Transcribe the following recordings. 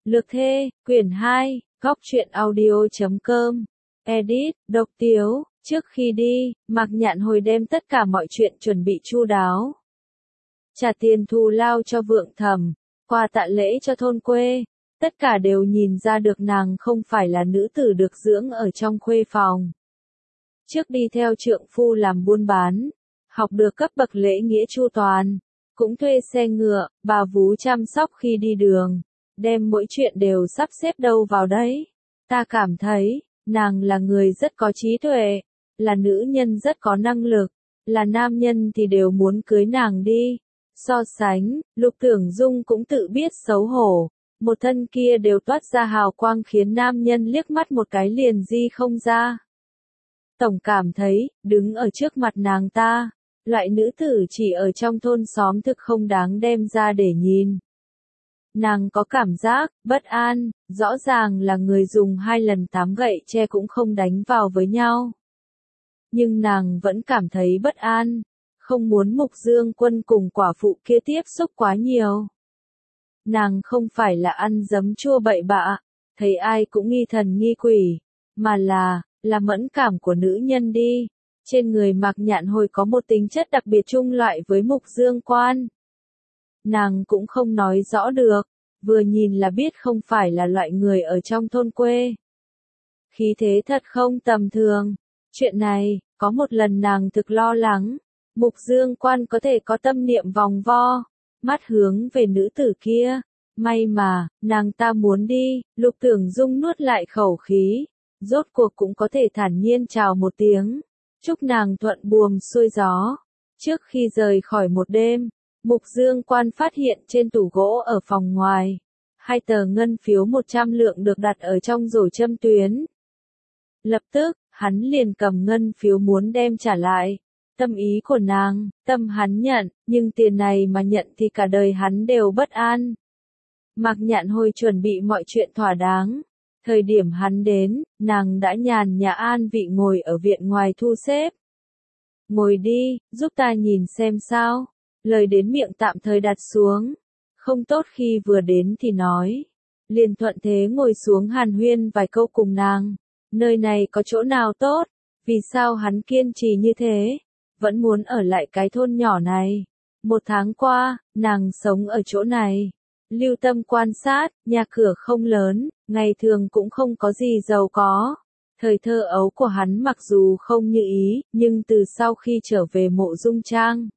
Lược Thê, quyển 2, góc truyện audio.com, edit, độc tiếu, trước khi đi, Mạc Nhạn Hồi đem tất cả mọi chuyện chuẩn bị chu đáo. Trả tiền thù lao cho Vượng Thẩm, quà tạ lễ cho thôn quê, tất cả đều nhìn ra được nàng không phải là nữ tử được dưỡng ở trong khuê phòng. Trước đi theo trượng phu làm buôn bán, học được cấp bậc lễ nghĩa chu toàn, cũng thuê xe ngựa, bà vú chăm sóc khi đi đường, đem mỗi chuyện đều sắp xếp đâu vào đấy. Ta cảm thấy, nàng là người rất có trí tuệ, là nữ nhân rất có năng lực, là nam nhân thì đều muốn cưới nàng đi. So sánh, Lục Tưởng Dung cũng tự biết xấu hổ, một thân kia đều toát ra hào quang khiến nam nhân liếc mắt một cái liền di không ra. Tổng cảm thấy, đứng ở trước mặt nàng ta, loại nữ tử chỉ ở trong thôn xóm thực không đáng đem ra để nhìn. Nàng có cảm giác, bất an, rõ ràng là người dùng 2 lần 8 gậy tre cũng không đánh vào với nhau. Nhưng nàng vẫn cảm thấy bất an, không muốn Mục Dương Quân cùng quả phụ kia tiếp xúc quá nhiều. Nàng không phải là ăn giấm chua bậy bạ, thấy ai cũng nghi thần nghi quỷ, mà là mẫn cảm của nữ nhân đi. Trên người Mạc Nhạn Hồi có một tính chất đặc biệt chung loại với Mục Dương Quan. Nàng cũng không nói rõ được, vừa nhìn là biết không phải là loại người ở trong thôn quê. Khí thế thật không tầm thường. Chuyện này, có một lần nàng thực lo lắng, Mục Dương Quan có thể có tâm niệm vòng vo, mắt hướng về nữ tử kia. May mà, nàng ta muốn đi, Lục Tưởng Dung nuốt lại khẩu khí, rốt cuộc cũng có thể thản nhiên chào một tiếng, chúc nàng thuận buồm xuôi gió. Trước khi rời khỏi một đêm, Mục Dương Quan phát hiện trên tủ gỗ ở phòng ngoài, 2 tờ ngân phiếu 100 lượng được đặt ở trong rổ châm tuyến. Lập tức, hắn liền cầm ngân phiếu muốn đem trả lại. Tâm ý của nàng, tâm hắn nhận, nhưng tiền này mà nhận thì cả đời hắn đều bất an. Mạc Nhạn Hồi chuẩn bị mọi chuyện thỏa đáng. Thời điểm hắn đến, nàng đã nhàn nhã an vị ngồi ở viện ngoài thu xếp. Ngồi đi, giúp ta nhìn xem sao. Lời đến miệng tạm thời đặt xuống. Không tốt khi vừa đến thì nói. Liền thuận thế ngồi xuống hàn huyên vài câu cùng nàng. Nơi này có chỗ nào tốt? Vì sao hắn kiên trì như thế? Vẫn muốn ở lại cái thôn nhỏ này. 1 tháng qua, nàng sống ở chỗ này. Lưu tâm quan sát, nhà cửa không lớn, ngày thường cũng không có gì giàu có. Thời thơ ấu của hắn mặc dù không như ý, nhưng từ sau khi trở về Mộ Dung Trang,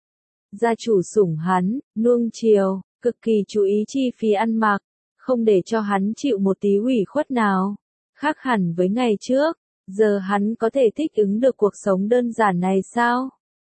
gia chủ sủng hắn, nuông chiều, cực kỳ chú ý chi phí ăn mặc, không để cho hắn chịu một tí ủy khuất nào. Khác hẳn với ngày trước, giờ hắn có thể thích ứng được cuộc sống đơn giản này sao?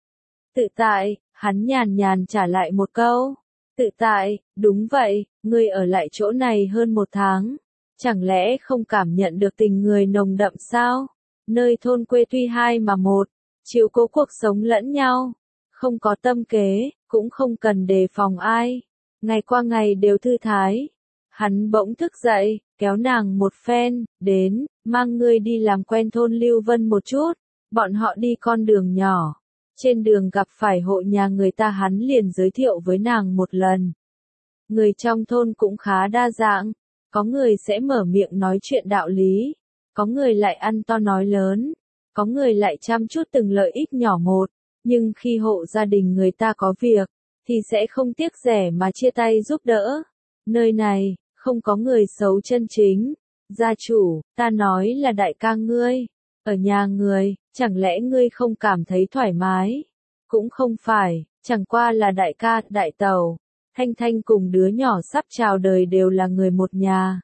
Tự tại, hắn nhàn nhàn trả lại một câu. Tự tại, đúng vậy, ngươi ở lại chỗ này hơn 1 tháng. Chẳng lẽ không cảm nhận được tình người nồng đậm sao? Nơi thôn quê tuy 2 mà 1, chịu cố cuộc sống lẫn nhau. Không có tâm kế, cũng không cần đề phòng ai. Ngày qua ngày đều thư thái. Hắn bỗng thức dậy, kéo nàng một phen, đến, mang ngươi đi làm quen thôn Lưu Vân một chút. Bọn họ đi con đường nhỏ. Trên đường gặp phải hộ nhà người ta hắn liền giới thiệu với nàng một lần. Người trong thôn cũng khá đa dạng. Có người sẽ mở miệng nói chuyện đạo lý. Có người lại ăn to nói lớn. Có người lại chăm chút từng lợi ích nhỏ một. Nhưng khi hộ gia đình người ta có việc, thì sẽ không tiếc rẻ mà chia tay giúp đỡ. Nơi này, không có người xấu chân chính. Gia chủ, ta nói là đại ca ngươi. Ở nhà người, chẳng lẽ ngươi không cảm thấy thoải mái? Cũng không phải, chẳng qua là đại ca, đại tẩu. Thanh Thanh cùng đứa nhỏ sắp chào đời đều là người một nhà.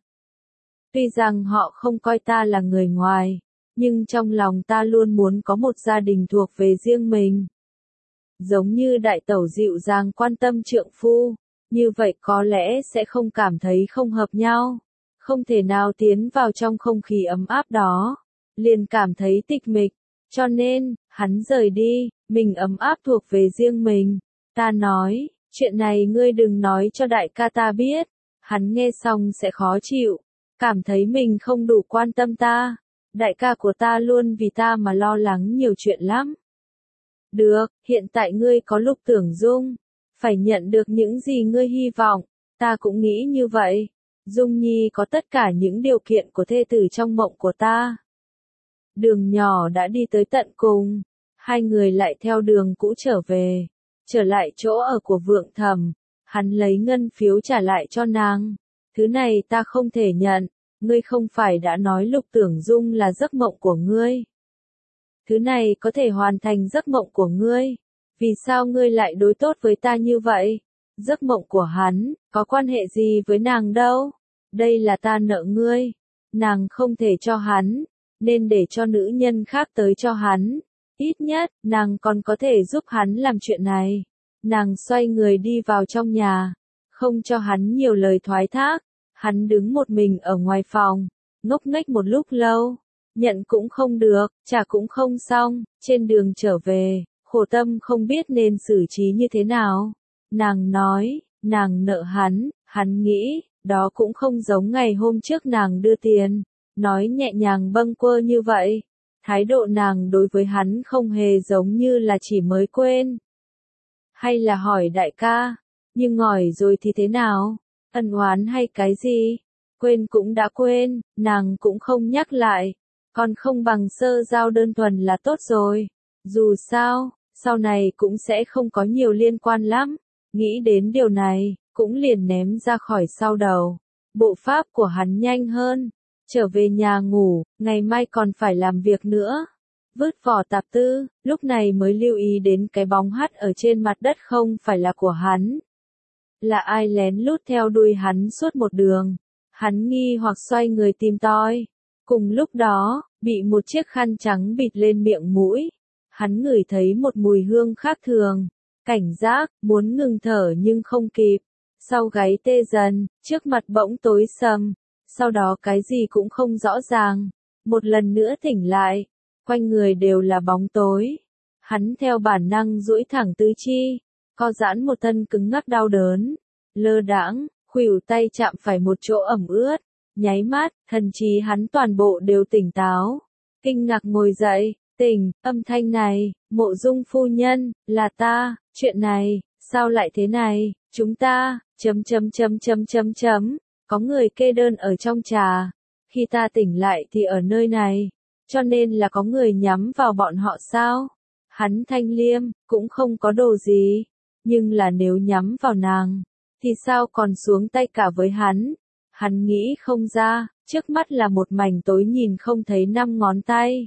Tuy rằng họ không coi ta là người ngoài, nhưng trong lòng ta luôn muốn có một gia đình thuộc về riêng mình. Giống như đại tẩu dịu dàng quan tâm trượng phu, như vậy có lẽ sẽ không cảm thấy không hợp nhau. Không thể nào tiến vào trong không khí ấm áp đó, liền cảm thấy tịch mịch. Cho nên, hắn rời đi, mình ấm áp thuộc về riêng mình. Ta nói, chuyện này ngươi đừng nói cho đại ca ta biết. Hắn nghe xong sẽ khó chịu, cảm thấy mình không đủ quan tâm ta. Đại ca của ta luôn vì ta mà lo lắng nhiều chuyện lắm. Được, hiện tại ngươi có Lục Tưởng Dung, phải nhận được những gì ngươi hy vọng. Ta cũng nghĩ như vậy. Dung Nhi có tất cả những điều kiện của thê tử trong mộng của ta. Đường nhỏ đã đi tới tận cùng, hai người lại theo đường cũ trở về, trở lại chỗ ở của Vượng Thẩm, hắn lấy ngân phiếu trả lại cho nàng. Thứ này ta không thể nhận, ngươi không phải đã nói Lục Tưởng Dung là giấc mộng của ngươi. Thứ này có thể hoàn thành giấc mộng của ngươi, vì sao ngươi lại đối tốt với ta như vậy? Giấc mộng của hắn, có quan hệ gì với nàng đâu? Đây là ta nợ ngươi, nàng không thể cho hắn, nên để cho nữ nhân khác tới cho hắn. Ít nhất, nàng còn có thể giúp hắn làm chuyện này. Nàng xoay người đi vào trong nhà, không cho hắn nhiều lời thoái thác. Hắn đứng một mình ở ngoài phòng, ngốc nghếch một lúc lâu. Nhận cũng không được, trả cũng không xong, trên đường trở về, khổ tâm không biết nên xử trí như thế nào. Nàng nói, nàng nợ hắn nghĩ, đó cũng không giống ngày hôm trước nàng đưa tiền, nói nhẹ nhàng bâng quơ như vậy. Thái độ nàng đối với hắn không hề giống như là chỉ mới quên. Hay là hỏi đại ca, nhưng ngỏi rồi thì thế nào? Ân oán hay cái gì? Quên cũng đã quên, nàng cũng không nhắc lại. Còn không bằng sơ giao đơn thuần là tốt rồi. Dù sao, sau này cũng sẽ không có nhiều liên quan lắm. Nghĩ đến điều này, cũng liền ném ra khỏi sau đầu. Bộ pháp của hắn nhanh hơn. Trở về nhà ngủ, ngày mai còn phải làm việc nữa. Vứt vỏ tạp tư, lúc này mới lưu ý đến cái bóng hắt ở trên mặt đất không phải là của hắn. Là ai lén lút theo đuôi hắn suốt một đường. Hắn nghi hoặc xoay người tìm tòi. Cùng lúc đó, bị một chiếc khăn trắng bịt lên miệng mũi. Hắn ngửi thấy một mùi hương khác thường. Cảnh giác, muốn ngừng thở nhưng không kịp. Sau gáy tê dần, trước mặt bỗng tối sầm. Sau đó cái gì cũng không rõ ràng. Một lần nữa tỉnh lại. Quanh người đều là bóng tối. Hắn theo bản năng duỗi thẳng tứ chi. Co giãn một thân cứng ngắc đau đớn. Lơ đãng, khuỷu tay chạm phải một chỗ ẩm ướt. Nháy mắt, thần trí hắn toàn bộ đều tỉnh táo. Kinh ngạc ngồi dậy, tỉnh, âm thanh này, Mộ Dung phu nhân, là ta, chuyện này, sao lại thế này, chúng ta, có người kê đơn ở trong trà. Khi ta tỉnh lại thì ở nơi này, cho nên là có người nhắm vào bọn họ sao? Hắn thanh liêm, cũng không có đồ gì, nhưng là nếu nhắm vào nàng, thì sao còn xuống tay cả với hắn? Hắn nghĩ không ra, trước mắt là một mảnh tối nhìn không thấy 5 ngón tay.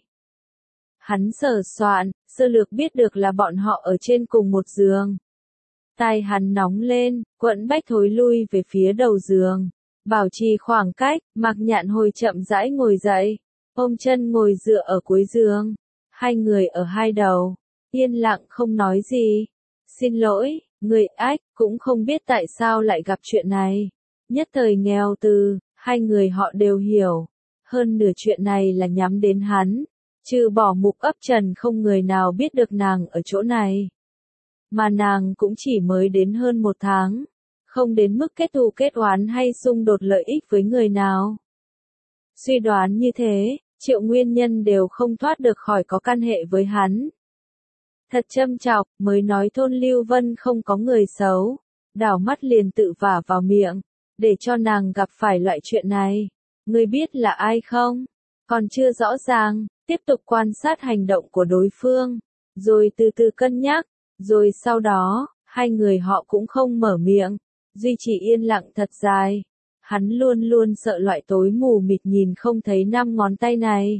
Hắn sờ soạn, sơ lược biết được là bọn họ ở trên cùng một giường. Tai hắn nóng lên, Quận Bách thối lui về phía đầu giường. Bảo trì khoảng cách, Mạc Nhạn Hồi chậm rãi ngồi dậy, ôm chân ngồi dựa ở cuối giường. Hai người ở hai đầu, yên lặng không nói gì. Xin lỗi, người ách, cũng không biết tại sao lại gặp chuyện này. Nhất thời nghèo từ, hai người họ đều hiểu. Hơn nửa chuyện này là nhắm đến hắn. Trừ bỏ Mục Ấp Trần không người nào biết được nàng ở chỗ này. Mà nàng cũng chỉ mới đến hơn 1 tháng. Không đến mức kết thù kết oán hay xung đột lợi ích với người nào. Suy đoán như thế, Triệu Nguyên Nhân đều không thoát được khỏi có căn hệ với hắn. Thật châm chọc, mới nói thôn Lưu Vân không có người xấu. Đảo mắt liền tự vả vào miệng, để cho nàng gặp phải loại chuyện này. Ngươi biết là ai không? Còn chưa rõ ràng, tiếp tục quan sát hành động của đối phương, rồi từ từ cân nhắc, rồi sau đó, hai người họ cũng không mở miệng, duy trì yên lặng thật dài. Hắn luôn luôn sợ loại tối mù mịt nhìn không thấy 5 ngón tay này.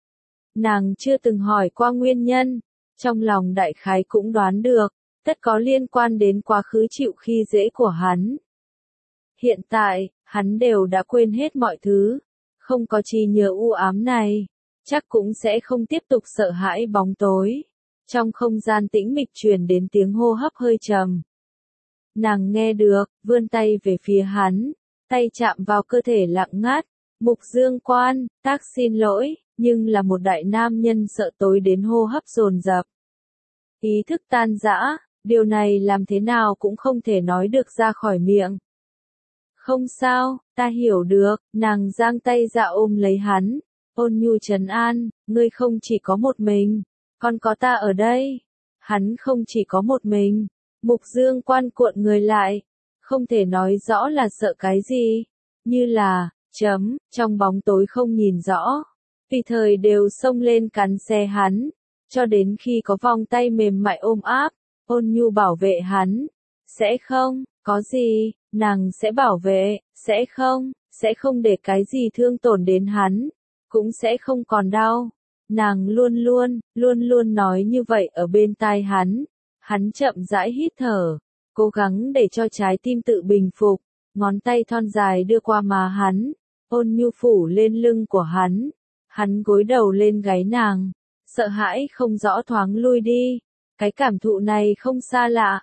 Nàng chưa từng hỏi qua nguyên nhân, trong lòng đại khái cũng đoán được, tất có liên quan đến quá khứ chịu khi dễ của hắn. Hiện tại, hắn đều đã quên hết mọi thứ, không có chi nhớ u ám này, chắc cũng sẽ không tiếp tục sợ hãi bóng tối. Trong không gian tĩnh mịch truyền đến tiếng hô hấp hơi trầm. Nàng nghe được, vươn tay về phía hắn, tay chạm vào cơ thể lặng ngắt. Mục Dương Quan, tác xin lỗi, nhưng là một đại nam nhân sợ tối đến hô hấp dồn dập. Ý thức tan rã, điều này làm thế nào cũng không thể nói được ra khỏi miệng. Không sao, ta hiểu được, nàng giang tay ra ôm lấy hắn, ôn nhu trấn an, ngươi không chỉ có một mình, còn có ta ở đây. Hắn không chỉ có một mình. Mục Dương Quan cuộn người lại, không thể nói rõ là sợ cái gì, như là, trong bóng tối không nhìn rõ, tùy thời đều xông lên cắn xé hắn, cho đến khi có vòng tay mềm mại ôm áp, ôn nhu bảo vệ hắn. Sẽ không, có gì, nàng sẽ bảo vệ, sẽ không để cái gì thương tổn đến hắn, cũng sẽ không còn đau. Nàng luôn luôn nói như vậy ở bên tai hắn chậm rãi hít thở, cố gắng để cho trái tim tự bình phục, ngón tay thon dài đưa qua má hắn, ôn nhu phủ lên lưng của hắn gối đầu lên gáy nàng, sợ hãi không rõ thoáng lui đi, cái cảm thụ này không xa lạ,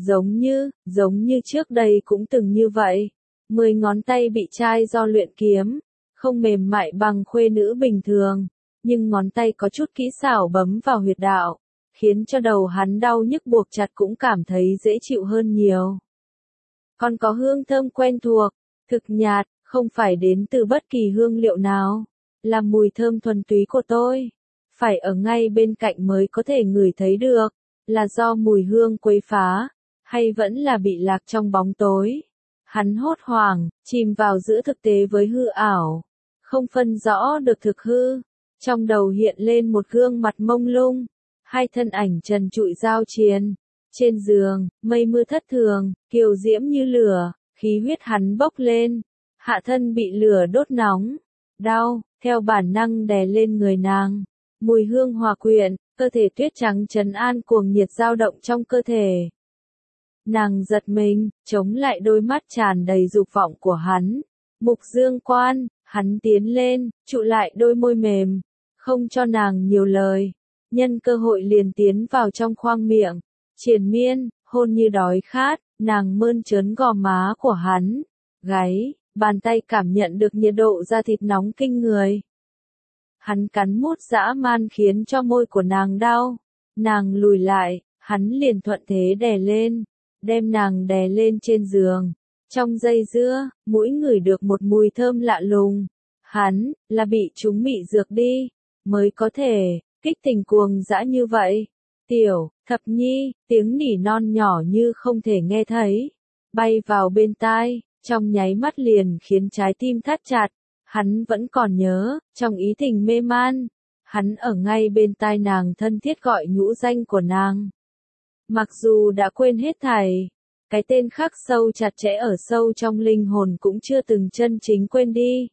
giống như trước đây cũng từng như vậy, 10 ngón tay bị chai do luyện kiếm, không mềm mại bằng khuê nữ bình thường, nhưng ngón tay có chút kỹ xảo bấm vào huyệt đạo, khiến cho đầu hắn đau nhức buộc chặt cũng cảm thấy dễ chịu hơn nhiều. Còn có hương thơm quen thuộc, thực nhạt, không phải đến từ bất kỳ hương liệu nào, là mùi thơm thuần túy của tôi, phải ở ngay bên cạnh mới có thể ngửi thấy được, là do mùi hương quấy phá, hay vẫn là bị lạc trong bóng tối. Hắn hốt hoảng, chìm vào giữa thực tế với hư ảo, không phân rõ được thực hư, trong đầu hiện lên một gương mặt mông lung, hai thân ảnh trần trụi giao chiến, trên giường, mây mưa thất thường, kiều diễm như lửa, khí huyết hắn bốc lên, hạ thân bị lửa đốt nóng, đau, theo bản năng đè lên người nàng, mùi hương hòa quyện, cơ thể tuyết trắng trấn an cuồng nhiệt dao động trong cơ thể. Nàng giật mình, chống lại đôi mắt tràn đầy dục vọng của hắn. Mục Dương Quan, hắn tiến lên, trụ lại đôi môi mềm, không cho nàng nhiều lời. Nhân cơ hội liền tiến vào trong khoang miệng, triền miên, hôn như đói khát, nàng mơn trớn gò má của hắn, gáy, bàn tay cảm nhận được nhiệt độ da thịt nóng kinh người. Hắn cắn mút dã man khiến cho môi của nàng đau, nàng lùi lại, hắn liền thuận thế đè lên, đem nàng đè lên trên giường. Trong dây dưa, mũi ngửi được một mùi thơm lạ lùng. Hắn, là bị chúng mị dược đi, mới có thể, kích tình cuồng dã như vậy. Tiểu, thập nhi, tiếng nỉ non nhỏ như không thể nghe thấy, bay vào bên tai, trong nháy mắt liền khiến trái tim thắt chặt. Hắn vẫn còn nhớ, trong ý tình mê man, hắn ở ngay bên tai nàng thân thiết gọi nhũ danh của nàng. Mặc dù đã quên hết thảy, cái tên khắc sâu chặt chẽ ở sâu trong linh hồn cũng chưa từng chân chính quên đi.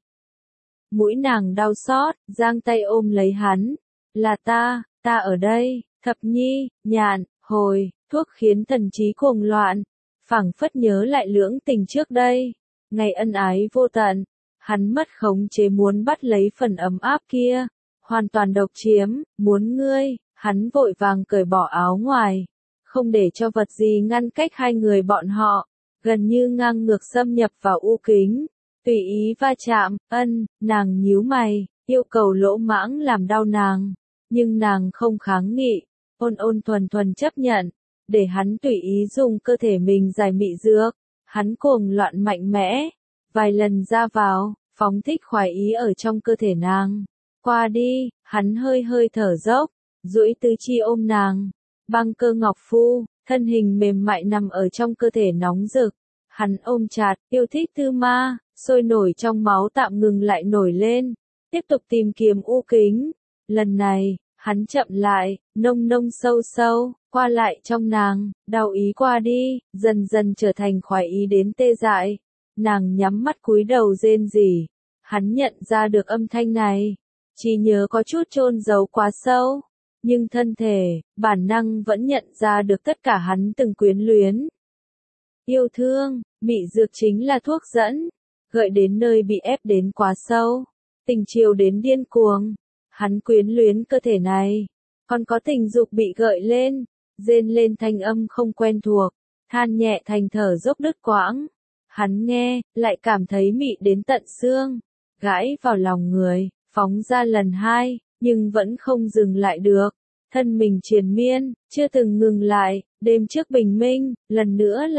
Mũi nàng đau xót, giang tay ôm lấy hắn, là ta ở đây, thập nhi, nhạn, hồi, thuốc khiến thần trí cuồng loạn, phảng phất nhớ lại lưỡng tình trước đây, ngày ân ái vô tận, hắn mất khống chế muốn bắt lấy phần ấm áp kia, hoàn toàn độc chiếm, muốn ngươi, hắn vội vàng cởi bỏ áo ngoài, không để cho vật gì ngăn cách hai người bọn họ, gần như ngang ngược xâm nhập vào u kính, tùy ý va chạm, nàng nhíu mày, yêu cầu lỗ mãng làm đau nàng, nhưng nàng không kháng nghị, ôn thuần chấp nhận, để hắn tùy ý dùng cơ thể mình giải mị dược, hắn cuồng loạn mạnh mẽ, vài lần ra vào, phóng thích khoái ý ở trong cơ thể nàng, qua đi, hắn hơi thở dốc, duỗi tứ chi ôm nàng. Băng cơ ngọc phu, thân hình mềm mại nằm ở trong cơ thể nóng rực. Hắn ôm chặt, yêu thích tư ma, sôi nổi trong máu tạm ngừng lại nổi lên. Tiếp tục tìm kiếm u kính. Lần này, hắn chậm lại, nông sâu, qua lại trong nàng, đau ý qua đi, dần dần trở thành khoái ý đến tê dại. Nàng nhắm mắt cúi đầu rên rỉ. Hắn nhận ra được âm thanh này. Chỉ nhớ có chút chôn giấu quá sâu. Nhưng thân thể, bản năng vẫn nhận ra được tất cả hắn từng quyến luyến. Yêu thương, mị dược chính là thuốc dẫn, gợi đến nơi bị ép đến quá sâu, tình chiều đến điên cuồng. Hắn quyến luyến cơ thể này, còn có tình dục bị gợi lên, rên lên thanh âm không quen thuộc, than nhẹ thành thở dốc đứt quãng. Hắn nghe, lại cảm thấy mị đến tận xương, gãi vào lòng người, phóng ra lần hai. Nhưng vẫn không dừng lại được, thân mình triền miên, chưa từng ngừng lại, đêm trước bình minh, lần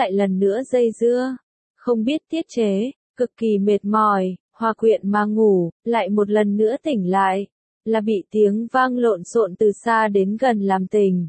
nữa dây dưa, không biết tiết chế, cực kỳ mệt mỏi, hòa quyện mà ngủ, lại một lần nữa tỉnh lại, là bị tiếng vang lộn xộn từ xa đến gần làm tỉnh.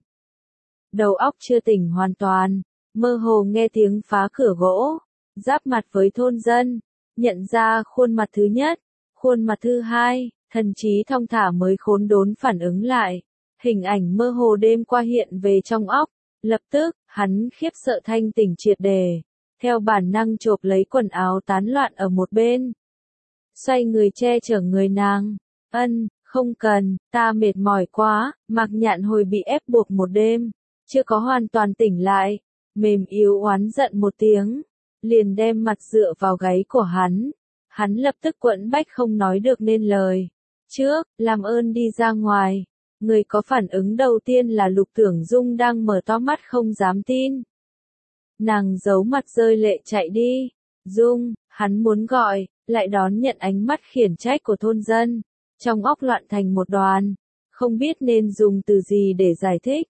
Đầu óc chưa tỉnh hoàn toàn, mơ hồ nghe tiếng phá cửa gỗ, giáp mặt với thôn dân, nhận ra khuôn mặt thứ nhất, khuôn mặt thứ hai, thần trí thong thả mới khốn đốn phản ứng lại. Hình ảnh mơ hồ đêm qua hiện về trong óc, lập tức, hắn khiếp sợ thanh tỉnh triệt đề, theo bản năng chộp lấy quần áo tán loạn ở một bên. Xoay người che chở người nàng, không cần, ta mệt mỏi quá, Mạc Nhạn Hồi bị ép buộc một đêm, chưa có hoàn toàn tỉnh lại, mềm yếu oán giận một tiếng, liền đem mặt dựa vào gáy của hắn lập tức quẫn bách không nói được nên lời. Trước, làm ơn đi ra ngoài. Người có phản ứng đầu tiên là Lục Tưởng Dung đang mở to mắt không dám tin. Nàng giấu mặt rơi lệ chạy đi. Dung, hắn muốn gọi, lại đón nhận ánh mắt khiển trách của thôn dân. Trong óc loạn thành một đoàn, không biết nên dùng từ gì để giải thích.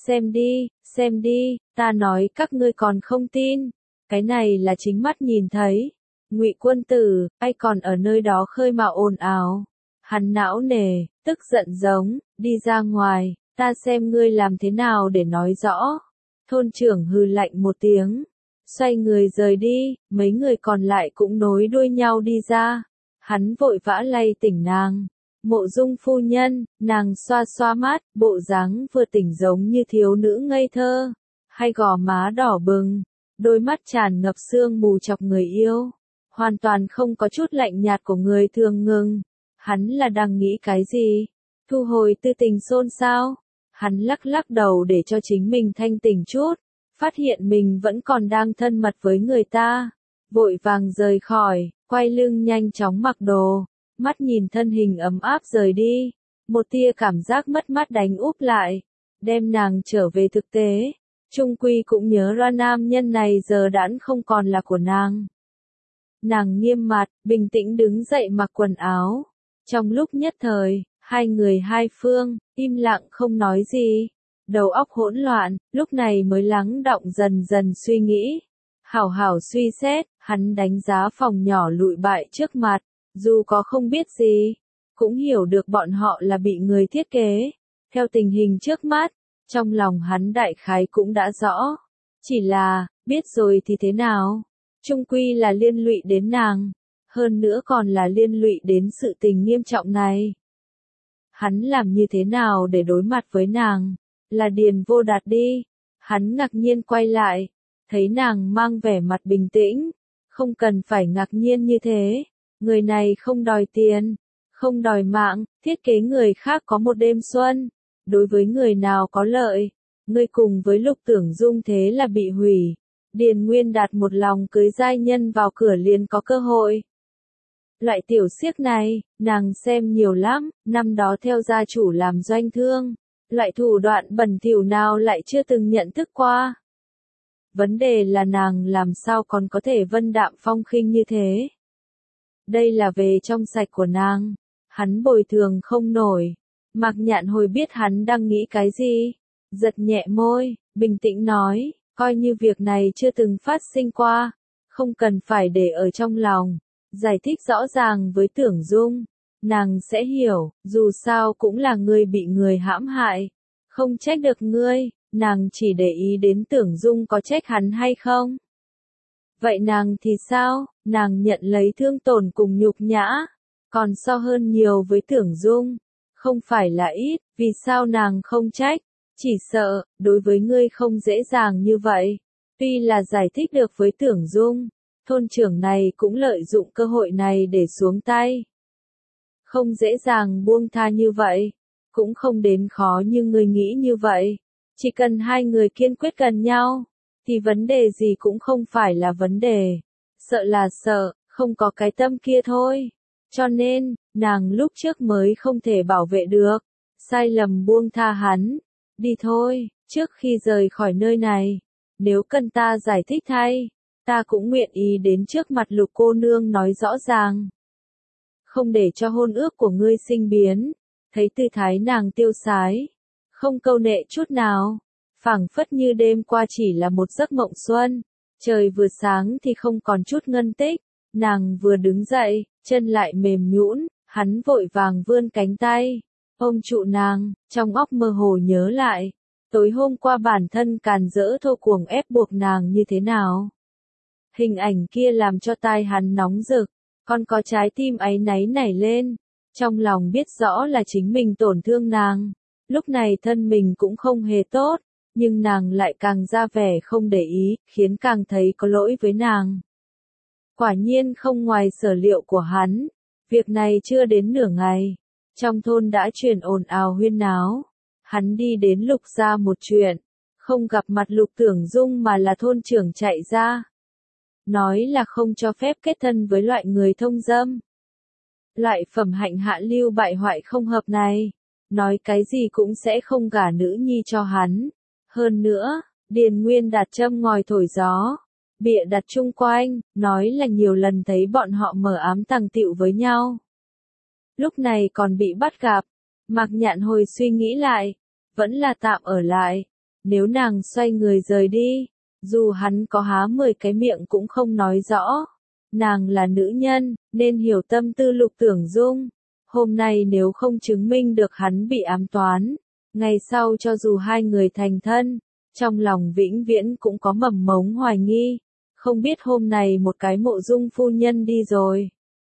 Xem đi, ta nói các ngươi còn không tin. Cái này là chính mắt nhìn thấy. Ngụy Quân Tử, ai còn ở nơi đó khơi mào ồn ào. Hắn não nề, tức giận giống, đi ra ngoài, ta xem ngươi làm thế nào để nói rõ. Thôn trưởng hừ lạnh một tiếng, xoay người rời đi, mấy người còn lại cũng nối đuôi nhau đi ra. Hắn vội vã lay tỉnh nàng. Mộ Dung phu nhân, nàng xoa xoa mắt, bộ dáng vừa tỉnh giống như thiếu nữ ngây thơ, hay gò má đỏ bừng, đôi mắt tràn ngập sương mù chọc người yêu, hoàn toàn không có chút lạnh nhạt của người thường ngừng. Hắn là đang nghĩ cái gì? Thu hồi tư tình xôn xao. Hắn lắc lắc đầu để cho chính mình thanh tỉnh chút, phát hiện mình vẫn còn đang thân mật với người ta, vội vàng rời khỏi, quay lưng nhanh chóng mặc đồ, mắt nhìn thân hình ấm áp rời đi, một tia cảm giác mất mát đánh úp lại, đem nàng trở về thực tế, chung quy cũng nhớ ra nam nhân này giờ đãn không còn là của nàng. Nàng nghiêm mặt, bình tĩnh đứng dậy mặc quần áo, trong lúc nhất thời, hai người hai phương, im lặng không nói gì, đầu óc hỗn loạn, lúc này mới lắng đọng dần dần suy nghĩ. Hảo hảo suy xét, hắn đánh giá phòng nhỏ lụi bại trước mặt, dù có không biết gì, cũng hiểu được bọn họ là bị người thiết kế. Theo tình hình trước mắt, trong lòng hắn đại khái cũng đã rõ. Chỉ là, biết rồi thì thế nào? Chung quy là liên lụy đến nàng, hơn nữa còn là liên lụy đến sự tình nghiêm trọng này. Hắn làm như thế nào để đối mặt với nàng? Là Điền Vô Đạt đi. Hắn ngạc nhiên quay lại, thấy nàng mang vẻ mặt bình tĩnh. Không cần phải ngạc nhiên như thế. Người này không đòi tiền, không đòi mạng, thiết kế người khác có một đêm xuân. Đối với người nào có lợi, ngươi cùng với Lục Tưởng Dung thế là bị hủy. Điền Nguyên Đạt một lòng cưới giai nhân vào cửa liền có cơ hội. Loại tiểu xiếc này, nàng xem nhiều lắm, năm đó theo gia chủ làm doanh thương, loại thủ đoạn bẩn thỉu nào lại chưa từng nhận thức qua. Vấn đề là nàng làm sao còn có thể vân đạm phong khinh như thế. Đây là về trong sạch của nàng, hắn bồi thường không nổi. Mạc Nhạn Hồi biết hắn đang nghĩ cái gì, giật nhẹ môi, bình tĩnh nói, coi như việc này chưa từng phát sinh qua, không cần phải để ở trong lòng. Giải thích rõ ràng với Tưởng Dung, nàng sẽ hiểu, dù sao cũng là người bị người hãm hại, không trách được ngươi, nàng chỉ để ý đến Tưởng Dung có trách hắn hay không. Vậy nàng thì sao, nàng nhận lấy thương tổn cùng nhục nhã, còn so hơn nhiều với Tưởng Dung, không phải là ít, vì sao nàng không trách, chỉ sợ, đối với ngươi không dễ dàng như vậy, tuy là giải thích được với Tưởng Dung. Thôn trưởng này cũng lợi dụng cơ hội này để xuống tay. Không dễ dàng buông tha như vậy, cũng không đến khó như người nghĩ như vậy. Chỉ cần hai người kiên quyết gần nhau, thì vấn đề gì cũng không phải là vấn đề. Sợ là sợ, không có cái tâm kia thôi. Cho nên, nàng lúc trước mới không thể bảo vệ được. Sai lầm buông tha hắn. Đi thôi, trước khi rời khỏi nơi này, nếu cần ta giải thích thay, ta cũng nguyện ý đến trước mặt Lục cô nương nói rõ ràng. Không để cho hôn ước của ngươi sinh biến. Thấy tư thái nàng tiêu sái, không câu nệ chút nào, phảng phất như đêm qua chỉ là một giấc mộng xuân. Trời vừa sáng thì không còn chút ngân tích. Nàng vừa đứng dậy, chân lại mềm nhũn, hắn vội vàng vươn cánh tay, ôm trụ nàng, trong óc mơ hồ nhớ lại. Tối hôm qua bản thân càn rỡ thô cuồng ép buộc nàng như thế nào. Hình ảnh kia làm cho tai hắn nóng rực, Con có trái tim áy náy nảy lên, trong lòng biết rõ là chính mình tổn thương nàng. Lúc này thân mình cũng không hề tốt, nhưng nàng lại càng ra vẻ không để ý, khiến càng thấy có lỗi với nàng. Quả nhiên không ngoài sở liệu của hắn, việc này chưa đến nửa ngày, trong thôn đã truyền ồn ào huyên náo. Hắn đi đến Lục gia một chuyện, không gặp mặt Lục Tưởng Dung mà là thôn trưởng chạy ra. Nói là không cho phép kết thân với loại người thông dâm. Loại phẩm hạnh hạ lưu bại hoại không hợp này, nói cái gì cũng sẽ không gả nữ nhi cho hắn. Hơn nữa, Điền Nguyên đặt châm ngòi thổi gió, bịa đặt chung quanh, nói là nhiều lần thấy bọn họ mờ ám tàng tựu với nhau. Lúc này còn bị bắt gặp, Mạc Nhạn Hồi suy nghĩ lại, vẫn là tạm ở lại. Nếu nàng xoay người rời đi, dù hắn có há 10 cái miệng cũng không nói rõ. Nàng là nữ nhân, nên hiểu tâm tư Lục Tưởng Dung. Hôm nay nếu không chứng minh được hắn bị ám toán, ngày sau cho dù hai người thành thân, trong lòng vĩnh viễn cũng có mầm mống hoài nghi. Không biết hôm nay một cái Mộ Dung phu nhân đi rồi,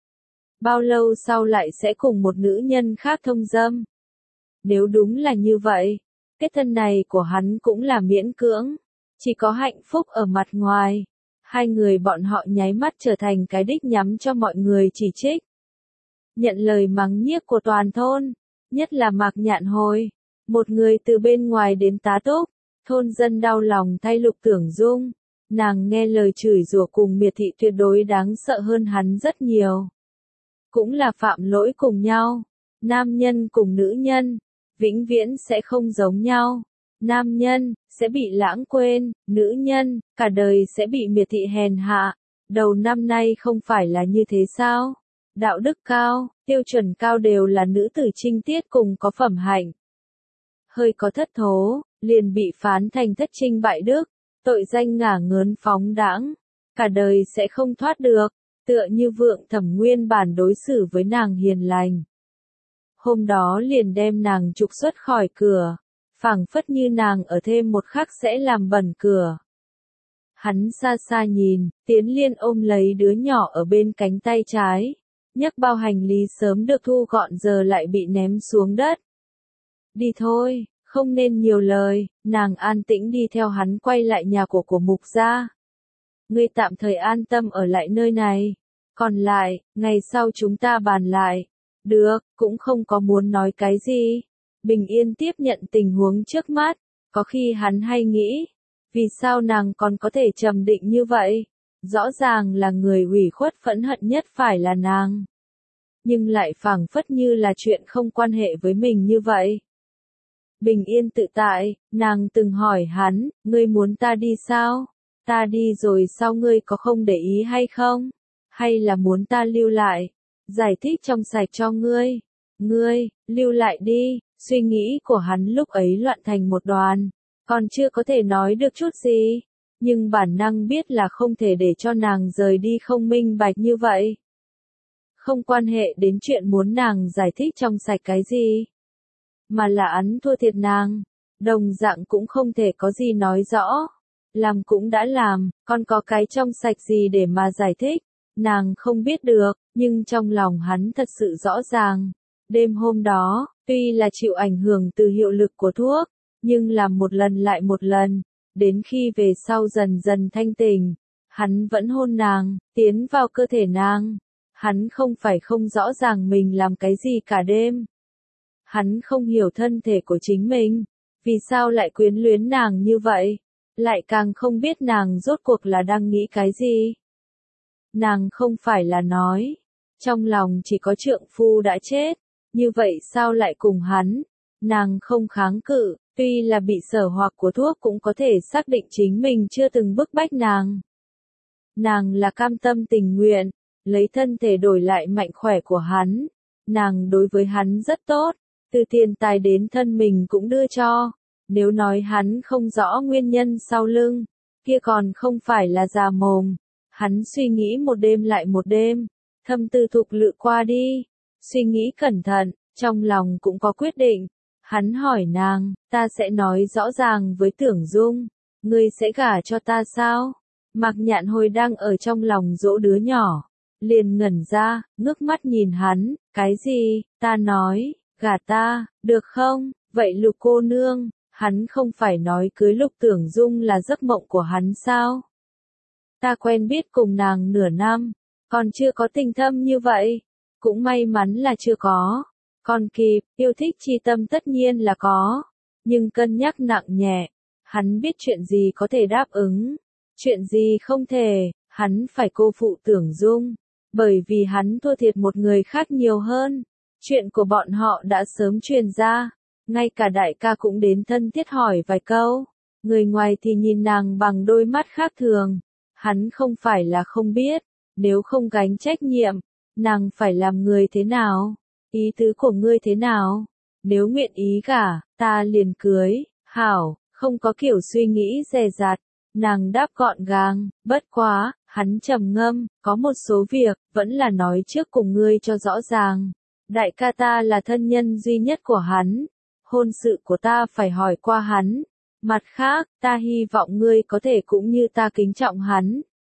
bao lâu sau lại sẽ cùng một nữ nhân khác thông dâm. Nếu đúng là như vậy, kết thân này của hắn cũng là miễn cưỡng, chỉ có hạnh phúc ở mặt ngoài. Hai người bọn họ nháy mắt trở thành cái đích nhắm cho mọi người chỉ trích. Nhận lời mắng nhiếc của toàn thôn, nhất là Mạc Nhạn Hồi, một người từ bên ngoài đến tá túc, thôn dân đau lòng thay Lục Tưởng Dung. Nàng nghe lời chửi rủa cùng miệt thị tuyệt đối đáng sợ hơn hắn rất nhiều. Cũng là phạm lỗi cùng nhau, nam nhân cùng nữ nhân, vĩnh viễn sẽ không giống nhau. Nam nhân, sẽ bị lãng quên, nữ nhân, cả đời sẽ bị miệt thị hèn hạ. Đầu năm nay không phải là như thế sao? Đạo đức cao, tiêu chuẩn cao đều là nữ tử trinh tiết cùng có phẩm hạnh. Hơi có thất thố, liền bị phán thành thất trinh bại đức, tội danh ngả ngớn phóng đãng, cả đời sẽ không thoát được, tựa như Vượng Thẩm nguyên bản đối xử với nàng hiền lành. Hôm đó liền đem nàng trục xuất khỏi cửa, phảng phất như nàng ở thêm một khắc sẽ làm bẩn cửa. Hắn xa xa nhìn, Tiến Liên ôm lấy đứa nhỏ ở bên cánh tay trái, nhấc bao hành lý sớm được thu gọn giờ lại bị ném xuống đất. Đi thôi, không nên nhiều lời, nàng an tĩnh đi theo hắn quay lại nhà của Mục gia. Ngươi tạm thời an tâm ở lại nơi này, còn lại, ngày sau chúng ta bàn lại. Được, cũng không có muốn nói cái gì. Bình yên tiếp nhận tình huống trước mắt, có khi hắn hay nghĩ, vì sao nàng còn có thể trầm định như vậy? Rõ ràng là người ủy khuất phẫn hận nhất phải là nàng. Nhưng lại phảng phất như là chuyện không quan hệ với mình như vậy. Bình yên tự tại, nàng từng hỏi hắn, ngươi muốn ta đi sao? Ta đi rồi sao ngươi có không để ý hay không? Hay là muốn ta lưu lại? Giải thích trong sạch cho ngươi. Ngươi, lưu lại đi. Suy nghĩ của hắn lúc ấy loạn thành một đoàn, còn chưa có thể nói được chút gì, nhưng bản năng biết là không thể để cho nàng rời đi không minh bạch như vậy. Không quan hệ đến chuyện muốn nàng giải thích trong sạch cái gì, mà là hắn thua thiệt nàng, đồng dạng cũng không thể có gì nói rõ. Làm cũng đã làm, còn có cái trong sạch gì để mà giải thích, nàng không biết được, nhưng trong lòng hắn thật sự rõ ràng. Đêm hôm đó, tuy là chịu ảnh hưởng từ hiệu lực của thuốc, nhưng làm một lần lại một lần, đến khi về sau dần dần thanh tỉnh, hắn vẫn hôn nàng, tiến vào cơ thể nàng. Hắn không phải không rõ ràng mình làm cái gì cả đêm. Hắn không hiểu thân thể của chính mình, vì sao lại quyến luyến nàng như vậy, lại càng không biết nàng rốt cuộc là đang nghĩ cái gì. Nàng không phải là nói, trong lòng chỉ có trượng phu đã chết, như vậy sao lại cùng hắn? Nàng không kháng cự, tuy là bị sở hoặc của thuốc cũng có thể xác định chính mình chưa từng bức bách nàng. Nàng là cam tâm tình nguyện, lấy thân thể đổi lại mạnh khỏe của hắn. Nàng đối với hắn rất tốt, từ tiền tài đến thân mình cũng đưa cho. Nếu nói hắn không rõ nguyên nhân sau lưng, kia còn không phải là già mồm. Hắn suy nghĩ một đêm lại một đêm, thâm tư thục lự qua đi, suy nghĩ cẩn thận, trong lòng cũng có quyết định. Hắn hỏi nàng, ta sẽ nói rõ ràng với Tưởng Dung, ngươi sẽ gả cho ta sao? Mạc Nhạn Hồi đang ở trong lòng dỗ đứa nhỏ, liền ngẩn ra, ngước mắt nhìn hắn, cái gì, ta nói, gả ta, được không, vậy Lục cô nương, hắn không phải nói cưới Lục Tưởng Dung là giấc mộng của hắn sao? Ta quen biết cùng nàng nửa năm, còn chưa có tình thâm như vậy, cũng may mắn là chưa có, còn kịp, yêu thích chi tâm tất nhiên là có, nhưng cân nhắc nặng nhẹ, hắn biết chuyện gì có thể đáp ứng, chuyện gì không thể, hắn phải cô phụ Tưởng Dung, bởi vì hắn thua thiệt một người khác nhiều hơn, chuyện của bọn họ đã sớm truyền ra, ngay cả đại ca cũng đến thân thiết hỏi vài câu, người ngoài thì nhìn nàng bằng đôi mắt khác thường, hắn không phải là không biết, nếu không gánh trách nhiệm, nàng phải làm người thế nào, ý tứ của ngươi thế nào, nếu nguyện ý cả, ta liền cưới, hảo, không có kiểu suy nghĩ dè dặt, nàng đáp gọn gàng, bất quá, hắn trầm ngâm, có một số việc, vẫn là nói trước cùng ngươi cho rõ ràng, đại ca ta là thân nhân duy nhất của hắn, hôn sự của ta phải hỏi qua hắn, mặt khác, ta hy vọng ngươi có thể cũng như ta kính trọng hắn.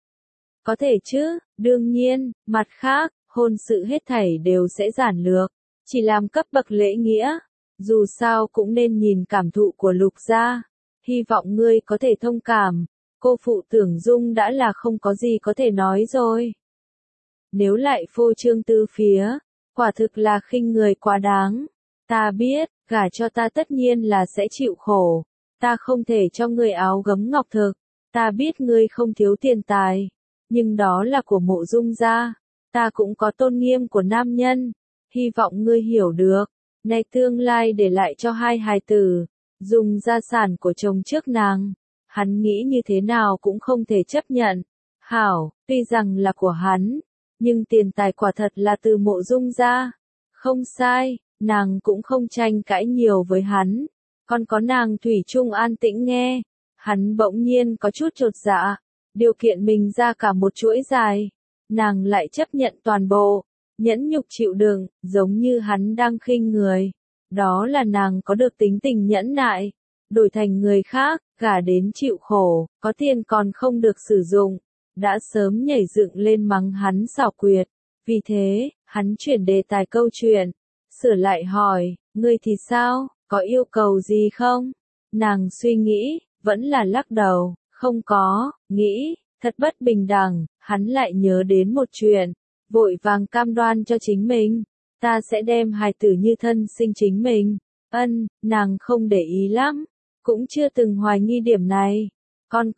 Có thể chứ, đương nhiên, mặt khác, hôn sự hết thảy đều sẽ giản lược, chỉ làm cấp bậc lễ nghĩa, dù sao cũng nên nhìn cảm thụ của Lục gia, hy vọng ngươi có thể thông cảm, cô phụ Tưởng Dung đã là không có gì có thể nói rồi. Nếu lại phô trương tư phía, quả thực là khinh người quá đáng, ta biết, gả cho ta tất nhiên là sẽ chịu khổ, ta không thể cho ngươi áo gấm ngọc thực, ta biết ngươi không thiếu tiền tài, nhưng đó là của Mộ Dung gia, ta cũng có tôn nghiêm của nam nhân, hy vọng ngươi hiểu được, này tương lai để lại cho hai hài tử, dùng gia sản của chồng trước nàng, hắn nghĩ như thế nào cũng không thể chấp nhận, hảo, tuy rằng là của hắn, nhưng tiền tài quả thật là từ Mộ Dung gia, không sai, nàng cũng không tranh cãi nhiều với hắn, còn có nàng thủy chung an tĩnh nghe, hắn bỗng nhiên có chút chột dạ, điều kiện mình ra cả một chuỗi dài, nàng lại chấp nhận toàn bộ, nhẫn nhục chịu đựng, giống như hắn đang khinh người, đó là nàng có được tính tình nhẫn nại, đổi thành người khác, gả đến chịu khổ, có tiền còn không được sử dụng, đã sớm nhảy dựng lên mắng hắn xảo quyệt, vì thế, hắn chuyển đề tài câu chuyện, sửa lại hỏi, ngươi thì sao, có yêu cầu gì không? Nàng suy nghĩ, vẫn là lắc đầu, không có, nghĩ, thật bất bình đẳng, hắn lại nhớ đến một chuyện, vội vàng cam đoan cho chính mình, ta sẽ đem hài tử như thân sinh chính mình, nàng không để ý lắm, cũng chưa từng hoài nghi điểm này, con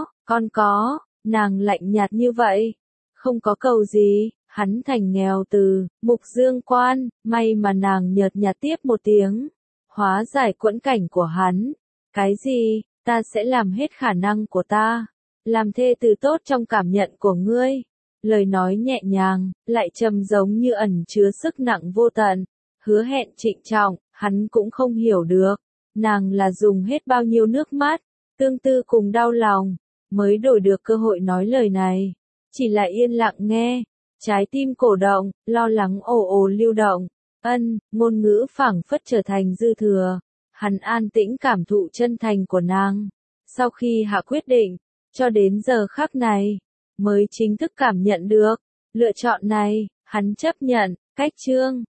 có, nàng lạnh nhạt như vậy, không có cầu gì. Hắn thành nghèo từ, Mục Dương Quan, may mà nàng nhợt nhạt tiếp một tiếng, hóa giải quẫn cảnh của hắn. Cái gì, ta sẽ làm hết khả năng của ta, làm thê tử tốt trong cảm nhận của ngươi. Lời nói nhẹ nhàng, lại trầm giống như ẩn chứa sức nặng vô tận, hứa hẹn trịnh trọng, hắn cũng không hiểu được, nàng là dùng hết bao nhiêu nước mắt, tương tư cùng đau lòng, mới đổi được cơ hội nói lời này, chỉ là yên lặng nghe. Trái tim cổ động, lo lắng ồ ồ lưu động, ngôn ngữ phảng phất trở thành dư thừa, hắn an tĩnh cảm thụ chân thành của nàng, sau khi hạ quyết định, cho đến giờ khắc này, mới chính thức cảm nhận được, lựa chọn này, hắn chấp nhận, cách chương,